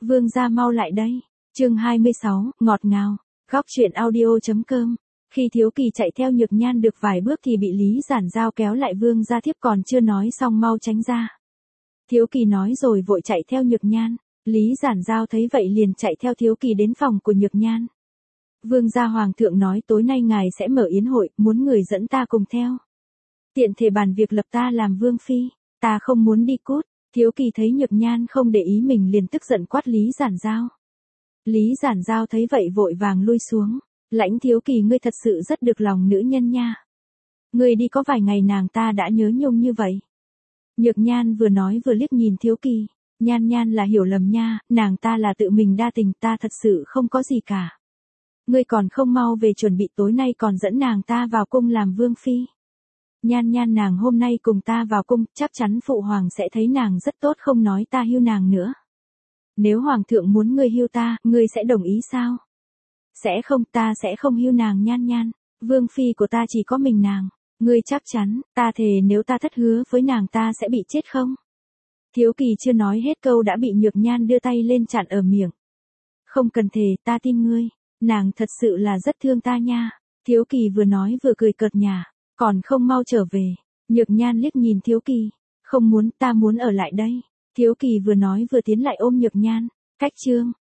Vương gia mau lại đây. Chương 26, ngọt ngào. Góc truyện audio.com. Khi Thiếu Kỳ chạy theo Nhược Nhan được vài bước thì bị Lý Giản Giao kéo lại. Vương gia thiếp còn chưa nói xong mau tránh ra. Thiếu Kỳ nói rồi vội chạy theo Nhược Nhan. Lý Giản Giao thấy vậy liền chạy theo Thiếu Kỳ đến phòng của Nhược Nhan. Vương gia hoàng thượng nói tối nay ngài sẽ mở yến hội, muốn người dẫn ta cùng theo. Tiện thể bàn việc lập ta làm vương phi, ta không muốn đi cút. Thiếu Kỳ thấy Nhược Nhan không để ý mình liền tức giận quát Lý Giản Giao. Lý Giản Giao thấy vậy vội vàng lui xuống. Lãnh Thiếu Kỳ, ngươi thật sự rất được lòng nữ nhân nha. Ngươi đi có vài ngày nàng ta đã nhớ nhung như vậy. Nhược Nhan vừa nói vừa liếc nhìn Thiếu Kỳ. Nhan Nhan là hiểu lầm nha, nàng ta là tự mình đa tình, ta thật sự không có gì cả. Ngươi còn không mau về chuẩn bị, tối nay còn dẫn nàng ta vào cung làm vương phi. Nhan Nhan nàng hôm nay cùng ta vào cung, chắc chắn phụ hoàng sẽ thấy nàng rất tốt, không nói ta hưu nàng nữa. Nếu hoàng thượng muốn ngươi hưu ta, ngươi sẽ đồng ý sao? Sẽ không, ta sẽ không hưu nàng Nhan Nhan. Vương phi của ta chỉ có mình nàng. Ngươi chắc chắn, ta thề nếu ta thất hứa với nàng ta sẽ bị chết không? Thiếu Kỳ chưa nói hết câu đã bị Nhược Nhan đưa tay lên chặn ở miệng. Không cần thề, ta tin ngươi. Nàng thật sự là rất thương ta nha. Thiếu Kỳ vừa nói vừa cười cợt nhả. Còn không mau trở về. Nhược Nhan liếc nhìn Thiếu Kỳ. Không muốn, ta muốn ở lại đây. Thiếu Kỳ vừa nói vừa tiến lại ôm Nhược Nhan. Cách chương.